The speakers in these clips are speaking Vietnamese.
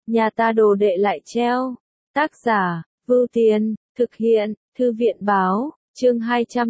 nhà ta đồ đệ lại treo. Tác giả, Vưu Tiên, thực hiện, Thư viện báo, chương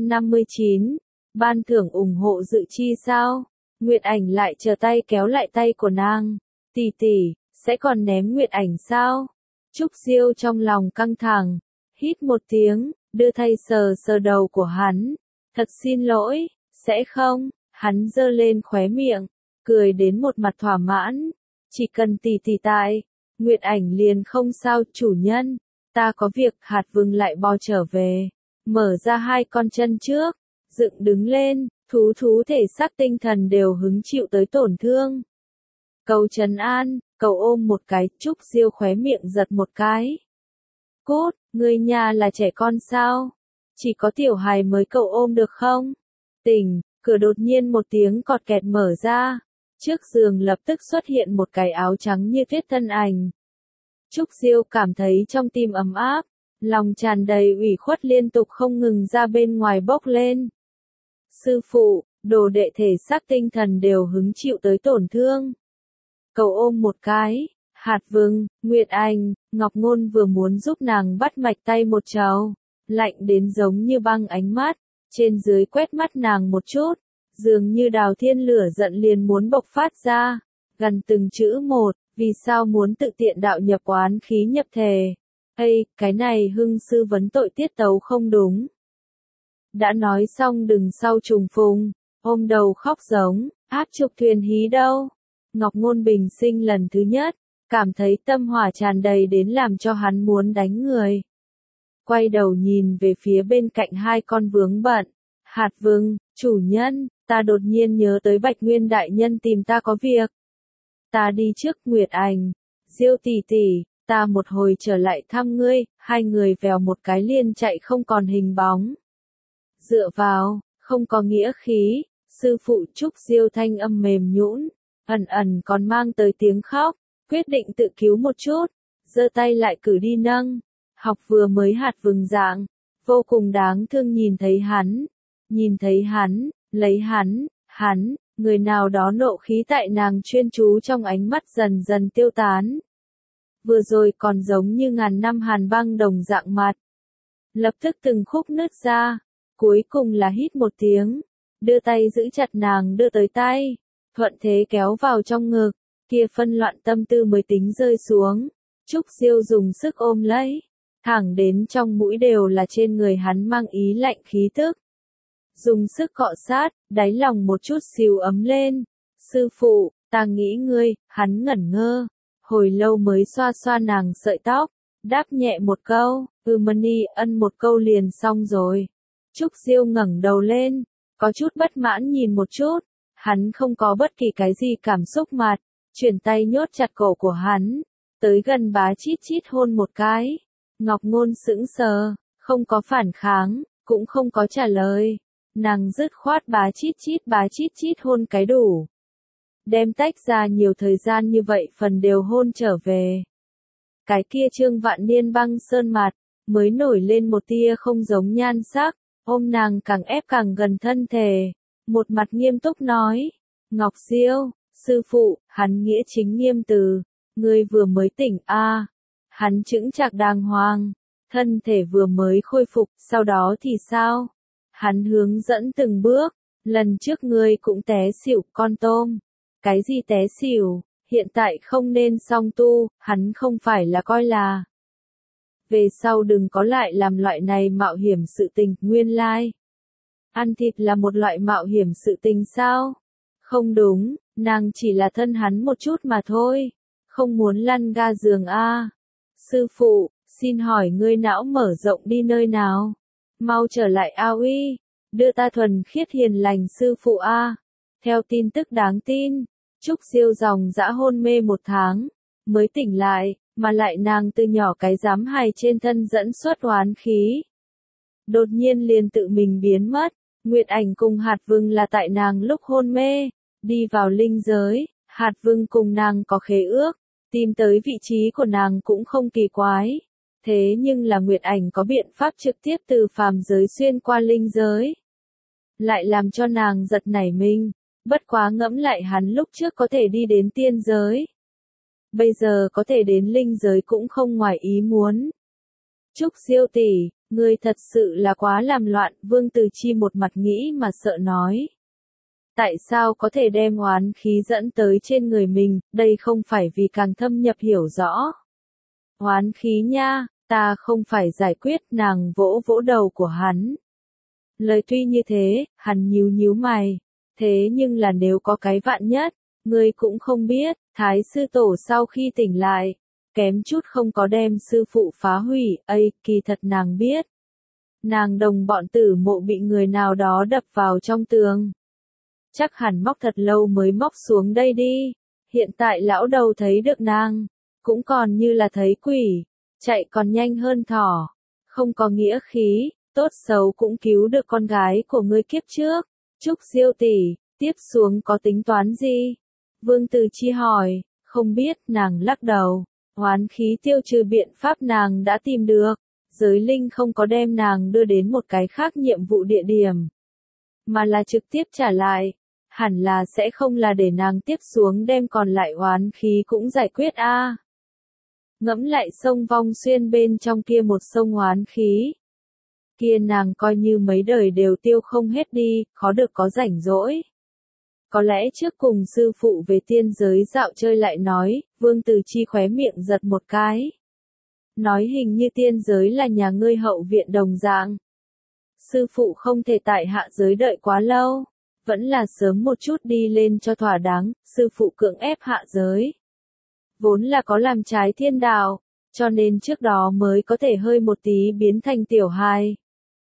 259, ban thưởng ủng hộ dự chi sao? Nguyệt Ảnh lại chờ tay kéo lại tay của nàng. Tỷ tỷ, sẽ còn ném Nguyệt Ảnh sao? Trúc Diêu trong lòng căng thẳng, hít một tiếng, đưa tay sờ sờ đầu của hắn. Thật xin lỗi, sẽ không, hắn giơ lên khóe miệng, cười đến một mặt thỏa mãn. Chỉ cần tỷ tỷ tại, Nguyệt Ảnh liền không sao. Chủ nhân, ta có việc. Hạt Vương lại bò trở về, mở ra hai con chân trước, dựng đứng lên, thú thể xác tinh thần đều hứng chịu tới tổn thương. Cầu trấn an, cầu ôm một cái. Trúc Diêu khóe miệng giật một cái. Cút, người nhà là trẻ con sao? Chỉ có tiểu hài mới cầu ôm được không? Tỉnh, cửa đột nhiên một tiếng cọt kẹt mở ra. Trước giường lập tức xuất hiện một cái áo trắng như tuyết thân ảnh. Trúc Diêu cảm thấy trong tim ấm áp, lòng tràn đầy ủy khuất liên tục không ngừng ra bên ngoài bốc lên. Sư phụ, đồ đệ thể xác tinh thần đều hứng chịu tới tổn thương. Cầu ôm một cái. Hạt Vương, Nguyệt Anh, Ngọc Ngôn vừa muốn giúp nàng bắt mạch tay một trầu, lạnh đến giống như băng ánh mắt, trên dưới quét mắt nàng một chút, dường như đào thiên lửa giận liền muốn bộc phát ra, gần từng chữ một, vì sao muốn tự tiện đạo nhập oán khí nhập thể. Ây, cái này Hưng sư vấn tội tiết tấu không đúng. Đã nói xong đừng sau trùng phùng, ôm đầu khóc giống, áp trục thuyền hí đâu. Ngọc Ngôn bình sinh lần thứ nhất, cảm thấy tâm hỏa tràn đầy đến làm cho hắn muốn đánh người. Quay đầu nhìn về phía bên cạnh hai con vướng bận. Hạt Vương, chủ nhân, ta đột nhiên nhớ tới Bạch Nguyên đại nhân tìm ta có việc. Ta đi trước. Nguyệt Ảnh, Diêu tỷ tỷ, ta một hồi trở lại thăm ngươi. Hai người vèo một cái liền chạy không còn hình bóng. Dựa vào, không có nghĩa khí. Sư phụ. Trúc Diêu thanh âm mềm nhũn, ẩn còn mang tới tiếng khóc, quyết định tự cứu một chút, giơ tay lại cử đi nâng. Học vừa mới Hạt Vương dạng, vô cùng đáng thương nhìn thấy hắn, lấy hắn, người nào đó nộ khí tại nàng chuyên chú trong ánh mắt dần dần tiêu tán. Vừa rồi còn giống như ngàn năm hàn băng đồng dạng mặt. Lập tức từng khúc nứt ra, cuối cùng là hít một tiếng, đưa tay giữ chặt nàng đưa tới tay, thuận thế kéo vào trong ngực, kia phân loạn tâm tư mới tính rơi xuống. Trúc Diêu dùng sức ôm lấy, thẳng đến trong mũi đều là trên người hắn mang ý lạnh khí tức. Dùng sức cọ sát, đáy lòng một chút xíu ấm lên. Sư phụ, ta nghĩ ngươi. Hắn ngẩn ngơ, hồi lâu mới xoa xoa nàng sợi tóc, đáp nhẹ một câu, Mani ân một câu liền xong rồi. Trúc Diêu ngẩng đầu lên, có chút bất mãn nhìn một chút, hắn không có bất kỳ cái gì cảm xúc mặt, chuyển tay nhốt chặt cổ của hắn, tới gần bá chít chít hôn một cái. Ngọc Ngôn sững sờ, không có phản kháng, cũng không có trả lời. Nàng dứt khoát bá chít chít hôn cái đủ. Đem tách ra nhiều thời gian như vậy phần đều hôn trở về. Cái kia Trương Vạn Niên băng sơn mặt, mới nổi lên một tia không giống nhan sắc, ôm nàng càng ép càng gần thân thể. Một mặt nghiêm túc nói, Ngọc Diêu, sư phụ. Hắn nghĩa chính nghiêm từ, ngươi vừa mới tỉnh a. Hắn chững chạc đàng hoàng, thân thể vừa mới khôi phục, sau đó thì sao? Hắn hướng dẫn từng bước, lần trước ngươi cũng té xỉu con tôm. Cái gì té xỉu, hiện tại không nên song tu, hắn không phải là coi là. Về sau đừng có lại làm loại này mạo hiểm sự tình. Nguyên lai, ăn thịt là một loại mạo hiểm sự tình sao? Không đúng, nàng chỉ là thân hắn một chút mà thôi, không muốn lăn ga giường a. Sư phụ, xin hỏi ngươi não mở rộng đi nơi nào? Mau trở lại A Uy, đưa ta thuần khiết hiền lành sư phụ a. Theo tin tức đáng tin, Trúc Diêu dòng dã hôn mê 1 tháng, mới tỉnh lại, mà lại nàng từ nhỏ cái giám hài trên thân dẫn xuất oán khí. Đột nhiên liền tự mình biến mất. Nguyệt Ảnh cùng Hạt Vương là tại nàng lúc hôn mê, đi vào linh giới. Hạt Vương cùng nàng có khế ước, tìm tới vị trí của nàng cũng không kỳ quái. Thế nhưng là Nguyệt Ảnh có biện pháp trực tiếp từ phàm giới xuyên qua linh giới, lại làm cho nàng giật nảy mình. Bất quá ngẫm lại hắn lúc trước có thể đi đến tiên giới, bây giờ có thể đến linh giới cũng không ngoài ý muốn. Trúc Diêu tỷ, ngươi thật sự là quá làm loạn, Vương Từ Chi một mặt nghĩ mà sợ nói. Tại sao có thể đem oán khí dẫn tới trên người mình, đây không phải vì càng thâm nhập hiểu rõ. Oán khí nha, ta không phải giải quyết, nàng vỗ vỗ đầu của hắn. Lời tuy như thế, hắn nhíu nhíu mày. Thế nhưng là nếu có cái vạn nhất, ngươi cũng không biết, Thái sư tổ sau khi tỉnh lại, kém chút không có đem sư phụ phá hủy, kỳ thật nàng biết. Nàng đồng bọn Tử Mộ bị người nào đó đập vào trong tường. Chắc hẳn móc thật lâu mới móc xuống đây đi. Hiện tại lão đầu thấy được nàng, cũng còn như là thấy quỷ, chạy còn nhanh hơn thỏ. Không có nghĩa khí, tốt xấu cũng cứu được con gái của ngươi kiếp trước. Trúc Diêu tỷ, tiếp xuống có tính toán gì? Vương Từ Chi hỏi, không biết, nàng lắc đầu. Oán khí tiêu trừ biện pháp nàng đã tìm được. Giới linh không có đem nàng đưa đến một cái khác nhiệm vụ địa điểm, mà là trực tiếp trả lại. Hẳn là sẽ không là để nàng tiếp xuống đem còn lại oán khí cũng giải quyết a. Ngẫm lại sông Vong Xuyên bên trong kia một sông oán khí. Kia nàng coi như mấy đời đều tiêu không hết đi, khó được có rảnh rỗi. Có lẽ trước cùng sư phụ về tiên giới dạo chơi lại nói, Vương Từ Chi khóe miệng giật một cái. Nói hình như tiên giới là nhà ngươi hậu viện đồng dạng. Sư phụ không thể tại hạ giới đợi quá lâu, vẫn là sớm một chút đi lên cho thỏa đáng, sư phụ cưỡng ép hạ giới. Vốn là có làm trái thiên đạo, cho nên trước đó mới có thể hơi một tí biến thành tiểu hài.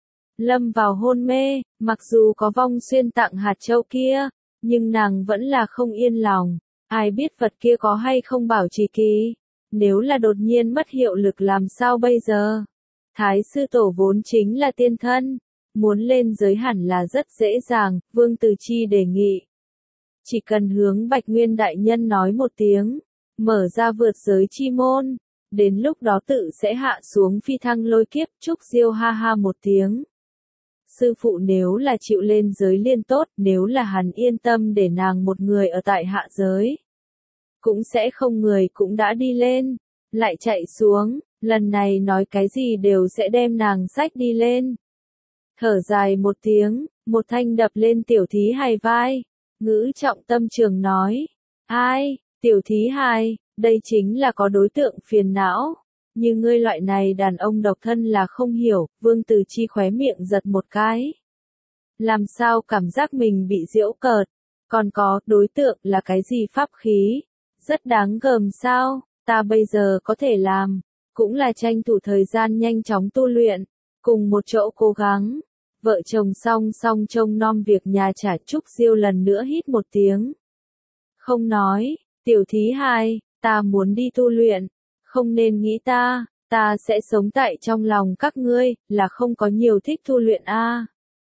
Lâm vào hôn mê, mặc dù có Vong Xuyên tặng hạt châu kia, nhưng nàng vẫn là không yên lòng, ai biết vật kia có hay không bảo trì kỳ. Nếu là đột nhiên mất hiệu lực làm sao bây giờ? Thái sư tổ vốn chính là tiên thân, muốn lên giới hẳn là rất dễ dàng, Vương Từ Chi đề nghị. Chỉ cần hướng Bạch Nguyên đại nhân nói một tiếng, mở ra vượt giới chi môn, đến lúc đó tự sẽ hạ xuống phi thăng lôi kiếp. Trúc Diêu ha ha một tiếng. Sư phụ nếu là chịu lên giới liên tốt, nếu là hắn yên tâm để nàng một người ở tại hạ giới, cũng sẽ không người cũng đã đi lên, lại chạy xuống, lần này nói cái gì đều sẽ đem nàng xách đi lên. Thở dài một tiếng, một thanh đập lên tiểu thí hài vai, ngữ trọng tâm trường nói, ai, tiểu thí hài, đây chính là có đối tượng phiền não, như ngươi loại này đàn ông độc thân là không hiểu. Vương Từ Chi khóe miệng giật một cái. Làm sao cảm giác mình bị giễu cợt, còn có, đối tượng là cái gì pháp khí? Rất đáng gờm sao, ta bây giờ có thể làm, cũng là tranh thủ thời gian nhanh chóng tu luyện, cùng một chỗ cố gắng. Vợ chồng song song trông nom việc nhà trả. Trúc Diêu lần nữa hít một tiếng. Không nói, tiểu thí hài, ta muốn đi tu luyện, không nên nghĩ ta sẽ sống tại trong lòng các ngươi, là không có nhiều thích tu luyện a.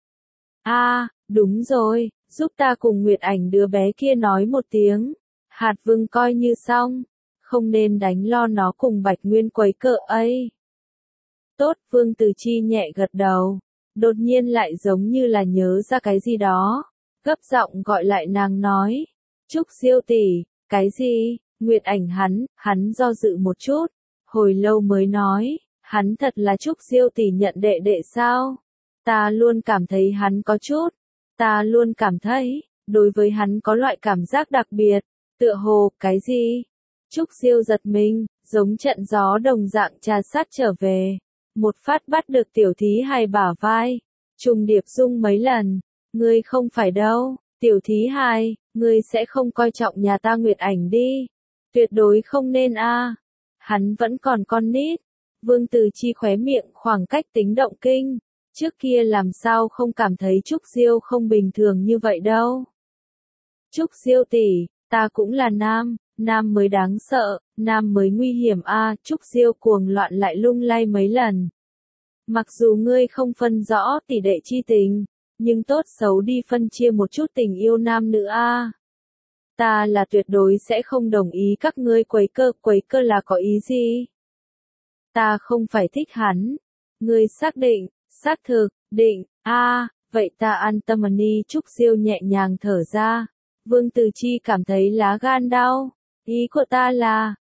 Đúng rồi, giúp ta cùng Nguyệt Ảnh đứa bé kia nói một tiếng. Hạt Vương coi như xong, không nên đánh lo nó cùng Bạch Nguyên quấy cợ ấy. Tốt, Vương Từ Chi nhẹ gật đầu, đột nhiên lại giống như là nhớ ra cái gì đó, gấp giọng gọi lại nàng nói, Trúc Diêu tỷ, cái gì? Nguyệt Ảnh hắn do dự một chút, hồi lâu mới nói, hắn thật là Trúc Diêu tỷ nhận đệ đệ sao? Ta luôn cảm thấy hắn có chút, ta luôn cảm thấy, đối với hắn có loại cảm giác đặc biệt. Tựa hồ, cái gì? Trúc Diêu giật mình, giống trận gió đồng dạng trà sát trở về. Một phát bắt được tiểu thí hài bả vai. Trùng điệp rung mấy lần. Ngươi không phải đâu, tiểu thí hài, ngươi sẽ không coi trọng nhà ta Nguyệt Ảnh đi. Tuyệt đối không nên a. Hắn vẫn còn con nít. Vương Từ Chi khóe miệng khoảng cách tính động kinh. Trước kia làm sao không cảm thấy Trúc Diêu không bình thường như vậy đâu. Trúc Diêu tỷ, ta cũng là nam mới đáng sợ, nam mới nguy hiểm a. Trúc Diêu cuồng loạn lại lung lay mấy lần. Mặc dù ngươi không phân rõ tỷ đệ chi tình, nhưng tốt xấu đi phân chia một chút tình yêu nam nữ a. Ta là tuyệt đối sẽ không đồng ý các ngươi quấy cơ là có ý gì? Ta không phải thích hắn. Ngươi xác định, xác thực, định, vậy ta an tâm đi. Trúc Diêu nhẹ nhàng thở ra. Vương Từ Chi cảm thấy lá gan đau. Ý của ta là,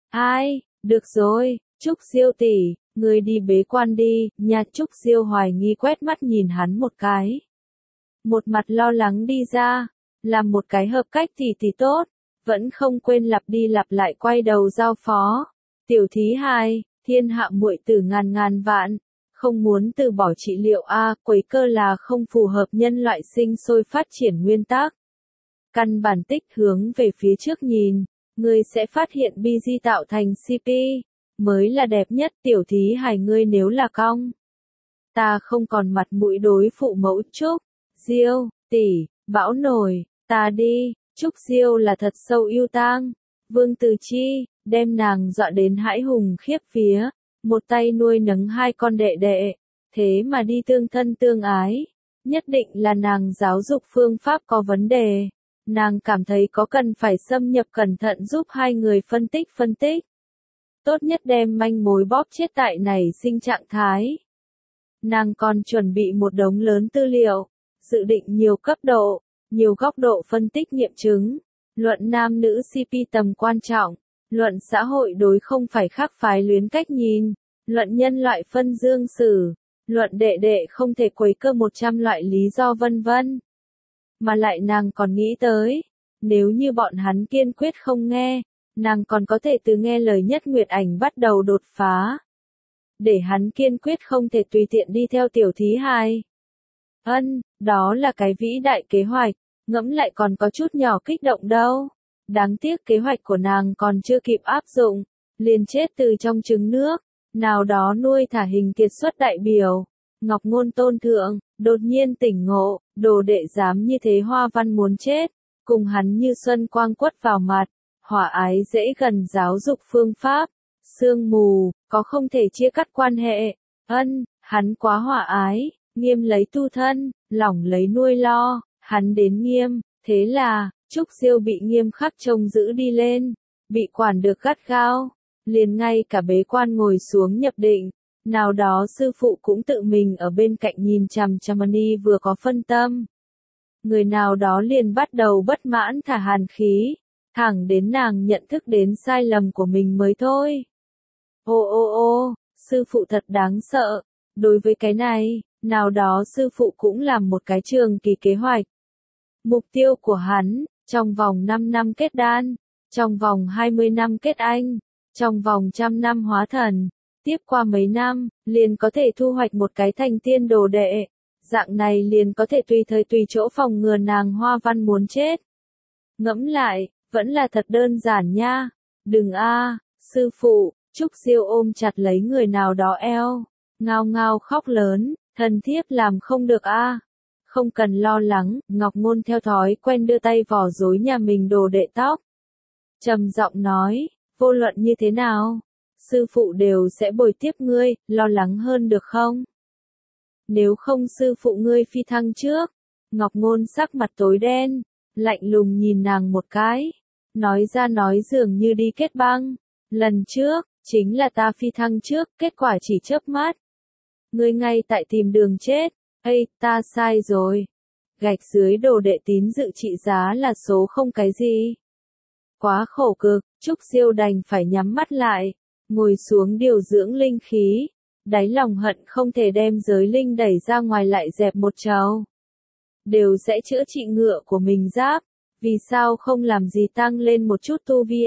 Ai, được rồi, Trúc Diêu tỷ, ngươi đi bế quan đi, nhà Trúc Diêu hoài nghi quét mắt nhìn hắn một cái. Một mặt lo lắng đi ra, làm một cái hợp cách thì tốt, vẫn không quên lặp đi lặp lại quay đầu giao phó. Tiểu thí hài, thiên hạ muội tử ngàn ngàn vạn, không muốn từ bỏ trị liệu quấy cơ là không phù hợp nhân loại sinh sôi phát triển nguyên tắc. Căn bản tích hướng về phía trước nhìn, ngươi sẽ phát hiện BG tạo thành CP, mới là đẹp nhất. Tiểu thí hài, ngươi nếu là cong, ta không còn mặt mũi đối phụ mẫu Trúc Diêu tỷ, bão nổi, ta đi. Trúc Diêu là thật sâu yêu tang, Vương Từ Chi đem nàng dọa đến hãi hùng khiếp vía, một tay nuôi nấng hai con đệ đệ, thế mà đi tương thân tương ái, nhất định là nàng giáo dục phương pháp có vấn đề. Nàng cảm thấy có cần phải xâm nhập cẩn thận giúp hai người phân tích. Tốt nhất đem manh mối bóp chết tại nảy sinh trạng thái. Nàng còn chuẩn bị một đống lớn tư liệu, dự định nhiều cấp độ, nhiều góc độ phân tích nghiệm chứng, luận nam nữ CP tầm quan trọng, luận xã hội đối không phải khác phái luyến cách nhìn, luận nhân loại phân dương sử, luận đệ đệ không thể quấy cơ 100 loại lý do vân vân. Mà lại nàng còn nghĩ tới, nếu như bọn hắn kiên quyết không nghe, nàng còn có thể từ nghe lời Nhất Nguyệt Ảnh bắt đầu đột phá. Để hắn kiên quyết không thể tùy tiện đi theo tiểu thí hài. Đó là cái vĩ đại kế hoạch, ngẫm lại còn có chút nhỏ kích động đâu. Đáng tiếc kế hoạch của nàng còn chưa kịp áp dụng, liền chết từ trong trứng nước. Nào đó nuôi thả hình kiệt xuất đại biểu, Ngọc Ngôn tôn thượng, đột nhiên tỉnh ngộ, đồ đệ dám như thế Hoa Văn muốn chết, cùng hắn như xuân quang quất vào mặt, hỏa ái dễ gần giáo dục phương pháp, sương mù, có không thể chia cắt quan hệ, hắn quá hỏa ái, nghiêm lấy tu thân, lỏng lấy nuôi lo, hắn đến nghiêm, thế là, Trúc Diêu bị nghiêm khắc trông giữ đi lên, bị quản được gắt gao, liền ngay cả bế quan ngồi xuống nhập định. Nào đó sư phụ cũng tự mình ở bên cạnh nhìn chằm chằm ni vừa có phân tâm. Người nào đó liền bắt đầu bất mãn thả hàn khí, thẳng đến nàng nhận thức đến sai lầm của mình mới thôi. Ô, sư phụ thật đáng sợ. Đối với cái này, nào đó sư phụ cũng làm một cái trường kỳ kế hoạch. Mục tiêu của hắn, trong vòng 5 năm kết đan, trong vòng 20 năm kết anh, trong vòng 100 năm hóa thần. Tiếp qua mấy năm, liền có thể thu hoạch một cái thành tiên đồ đệ. Dạng này liền có thể tùy thời tùy chỗ phòng ngừa nàng Hoa Văn muốn chết. Ngẫm lại, vẫn là thật đơn giản nha. Đừng sư phụ, Trúc Diêu ôm chặt lấy người nào đó eo. Ngao ngao khóc lớn, thần thiếp làm không được Không cần lo lắng, Ngọc Ngôn theo thói quen đưa tay vò rối nhà mình đồ đệ tóc. Trầm giọng nói, vô luận như thế nào? Sư phụ đều sẽ bồi tiếp ngươi, lo lắng hơn được không? Nếu không sư phụ ngươi phi thăng trước. Ngọc Ngôn sắc mặt tối đen, lạnh lùng nhìn nàng một cái. Nói ra nói dường như đi kết băng. Lần trước, chính là ta phi thăng trước, kết quả chỉ chớp mắt. Ngươi ngay tại tìm đường chết. Ta sai rồi. Gạch dưới đồ đệ tín dự trị giá là số không cái gì. Quá khổ cực, Trúc Diêu đành phải nhắm mắt lại. Ngồi xuống điều dưỡng linh khí, đáy lòng hận không thể đem giới linh đẩy ra ngoài lại dẹp một trầu. Đều sẽ chữa trị ngựa của mình giáp, vì sao không làm gì tăng lên một chút tu vi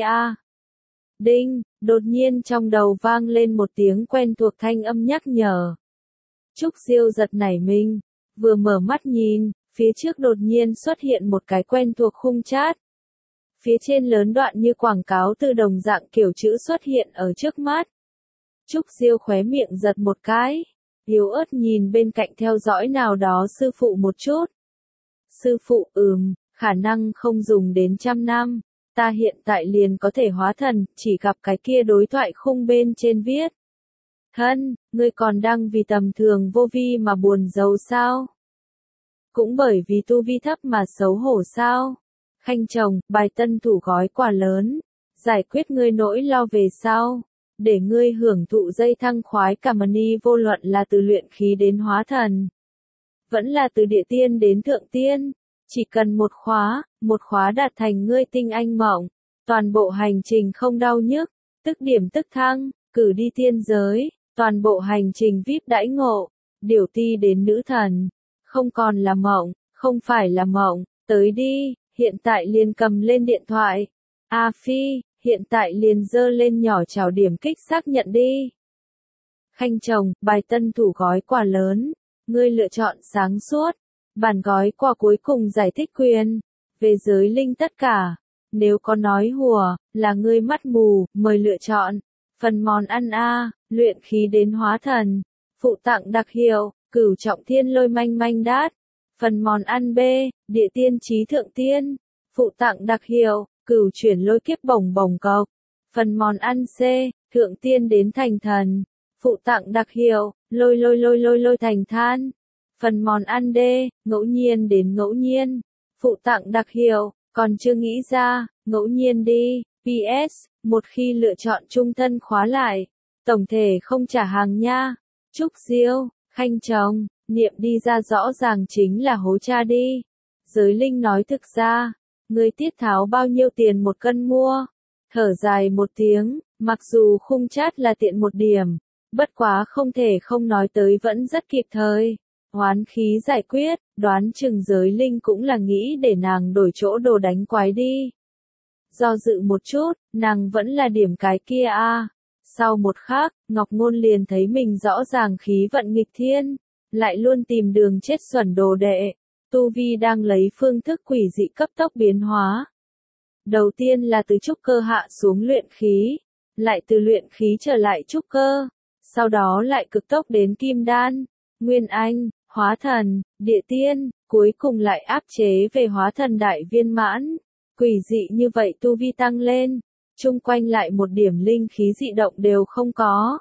Đinh, đột nhiên trong đầu vang lên một tiếng quen thuộc thanh âm nhắc nhở. Trúc Diêu giật nảy mình, vừa mở mắt nhìn, phía trước đột nhiên xuất hiện một cái quen thuộc khung chat. Phía trên lớn đoạn như quảng cáo từ đồng dạng kiểu chữ xuất hiện ở trước mắt. Trúc Diêu khóe miệng giật một cái, yếu ớt nhìn bên cạnh theo dõi nào đó sư phụ một chút. Sư phụ, khả năng không dùng đến 100 năm, ta hiện tại liền có thể hóa thần, chỉ gặp cái kia đối thoại khung bên trên viết. Thân, ngươi còn đang vì tầm thường vô vi mà buồn giàu sao? Cũng bởi vì tu vi thấp mà xấu hổ sao? Khanh chồng, bài tân thủ gói quà lớn, giải quyết ngươi nỗi lo về sau, để ngươi hưởng thụ dây thăng khoái cảm ni vô luận là từ luyện khí đến hóa thần, vẫn là từ địa tiên đến thượng tiên, chỉ cần một khóa đạt thành ngươi tinh anh mộng, toàn bộ hành trình không đau nhức, tức điểm tức thăng, cử đi tiên giới, toàn bộ hành trình VIP đãi ngộ, điều ti đến nữ thần, không còn là mộng, không phải là mộng, tới đi, hiện tại liền cầm lên điện thoại. A Phi, hiện tại liền dơ lên nhỏ chào điểm kích xác nhận đi. Khanh chồng, bài tân thủ gói quà lớn, ngươi lựa chọn sáng suốt, bản gói quà cuối cùng giải thích quyền, về giới linh tất cả, nếu có nói hùa, là ngươi mắt mù, mời lựa chọn, phần món ăn A, luyện khí đến hóa thần, phụ tặng đặc hiệu, cửu trọng thiên lôi manh manh đát, phần món ăn B, địa tiên trí thượng tiên, phụ tặng đặc hiệu, cửu chuyển lôi kiếp bồng bồng cọc, phần món ăn C, thượng tiên đến thành thần, phụ tặng đặc hiệu, lôi thành than. Phần món ăn D, ngẫu nhiên đến ngẫu nhiên, phụ tặng đặc hiệu, còn chưa nghĩ ra, ngẫu nhiên đi. PS, một khi lựa chọn chung thân khóa lại, tổng thể không trả hàng nha. Trúc Diêu, Khanh chồng, niệm đi ra rõ ràng chính là hố cha đi. Giới linh nói thực ra, người tiết tháo bao nhiêu tiền một cân mua. Thở dài một tiếng, mặc dù khung chát là tiện một điểm, bất quá không thể không nói tới vẫn rất kịp thời. Hoán khí giải quyết, đoán chừng giới linh cũng là nghĩ để nàng đổi chỗ đồ đánh quái đi. Do dự một chút, nàng vẫn là điểm cái kia a. Sau một khắc, Ngọc Ngôn liền thấy mình rõ ràng khí vận nghịch thiên, lại luôn tìm đường chết xuẩn đồ đệ. Tu Vi đang lấy phương thức quỷ dị cấp tốc biến hóa. Đầu tiên là từ trúc cơ hạ xuống luyện khí, lại từ luyện khí trở lại trúc cơ, sau đó lại cực tốc đến kim đan, nguyên anh, hóa thần, địa tiên, cuối cùng lại áp chế về hóa thần đại viên mãn. Quỷ dị như vậy tu vi tăng lên, chung quanh lại một điểm linh khí dị động đều không có.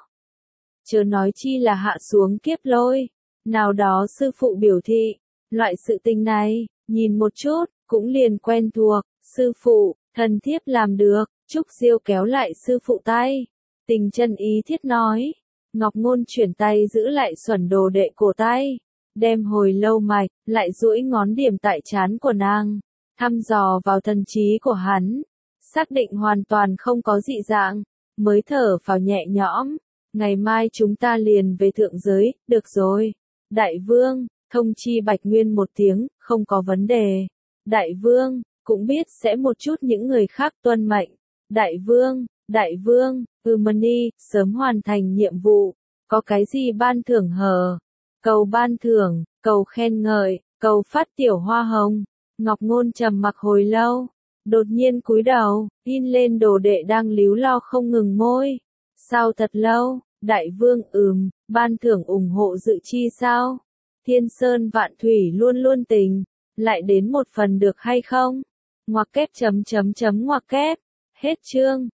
Chớ nói chi là hạ xuống kiếp lôi. Nào đó sư phụ biểu thị, loại sự tình này, nhìn một chút, cũng liền quen thuộc. Sư phụ, thần thiếp làm được. Trúc Diêu kéo lại sư phụ tay. Tình chân ý thiết nói. Ngọc Ngôn chuyển tay giữ lại xuẩn đồ đệ cổ tay. Đem hồi lâu mạch, lại duỗi ngón điểm tại trán của nàng. Thăm dò vào thần trí của hắn. Xác định hoàn toàn không có dị dạng. Mới thở phào nhẹ nhõm. Ngày mai chúng ta liền về thượng giới, được rồi. Đại vương, thông chi Bạch Nguyên một tiếng, không có vấn đề. Đại vương, cũng biết sẽ một chút những người khác tuân mệnh. Đại vương, Mani, sớm hoàn thành nhiệm vụ. Có cái gì ban thưởng hờ? Cầu ban thưởng, cầu khen ngợi, cầu phát tiểu hoa hồng. Ngọc Ngôn trầm mặc hồi lâu. Đột nhiên cúi đầu, in lên đồ đệ đang líu lo không ngừng môi. Sau thật lâu, đại vương ban thưởng ủng hộ dự chi sao? Thiên Sơn Vạn Thủy luôn luôn tình, lại đến một phần được hay không? Ngoặc kép. Ngoặc kép. Hết chương.